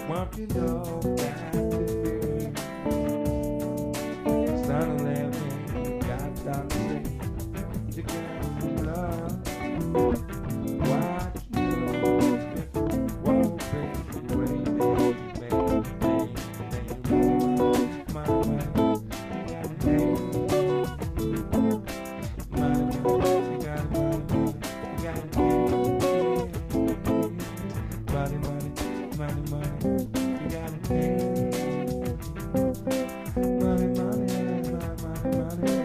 Want you know that it's not a living, got that thing to get love. What you know, whoa, baby, wait, baby, my mind, you got a name. Money, you got a money, you got a name. Money, money, money, you got a name. Money, money, money.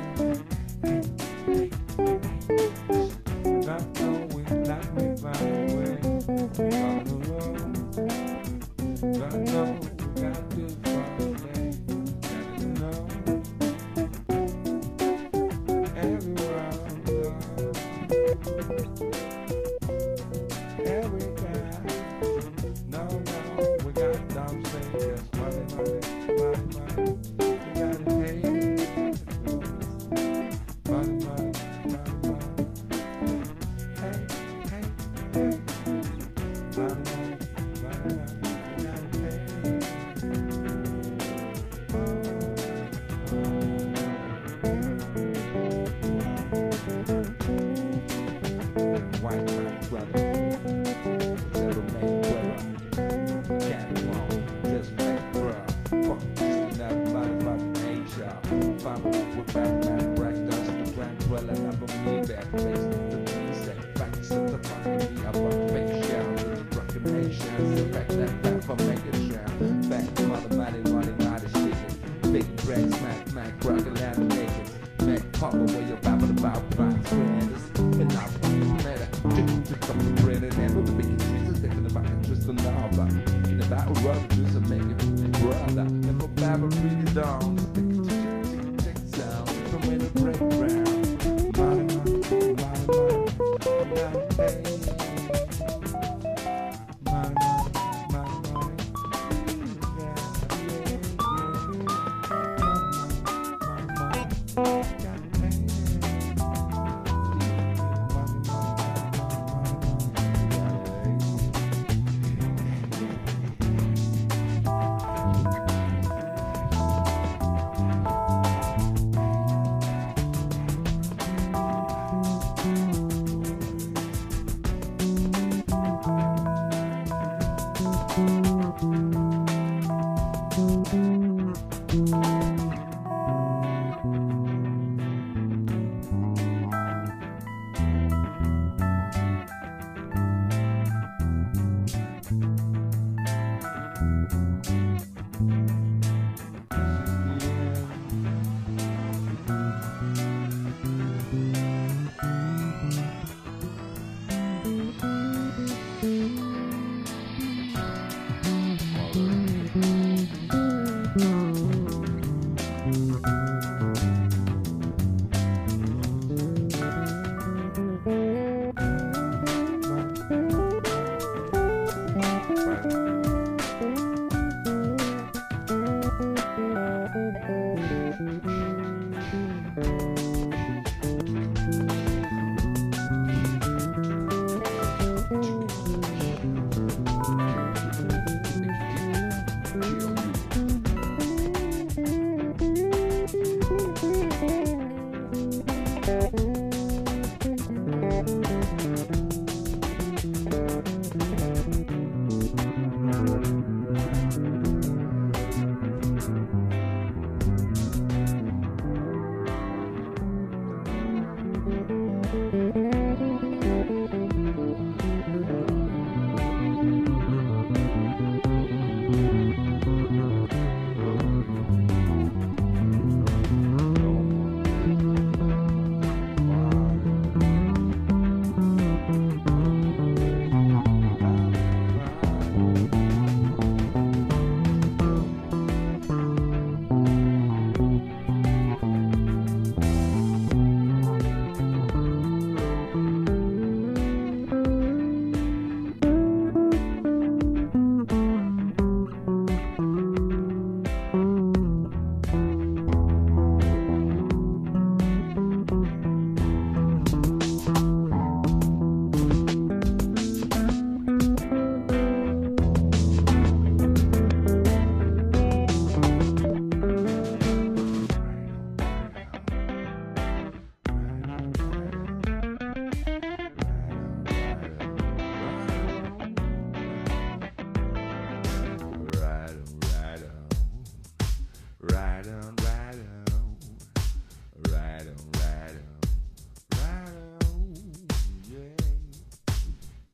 God know we like me find a way on the road. God know we got to find a way. Gotta know everywhere I go, every guy. No, we got dumb say yes, money, money, money, money. We gotta pay. Money, money, money, money. Hey, hey, hey. Money, money, money, money. We gotta pay. White man brother, never make brother. Can't wrong, just make bruh. Fuck this, everybody but Asia. Family with Batman, right dust to grand well, and never me back. Face the peace, that facts of the family. I want fake shell, the proclamation. The fact that back for make it shell. Back mother, money, shit. Big bread, smack, crack, and naked. Make pop away your babble about price, friends. And I matter. Just come to bread and never the biggest reasons. Taking about interest in lava. In the battle, rub, just to make it brother. Never babble, bring it down. Tick, sound. From in the break ground. Money, money, money, pay. Money, money, money.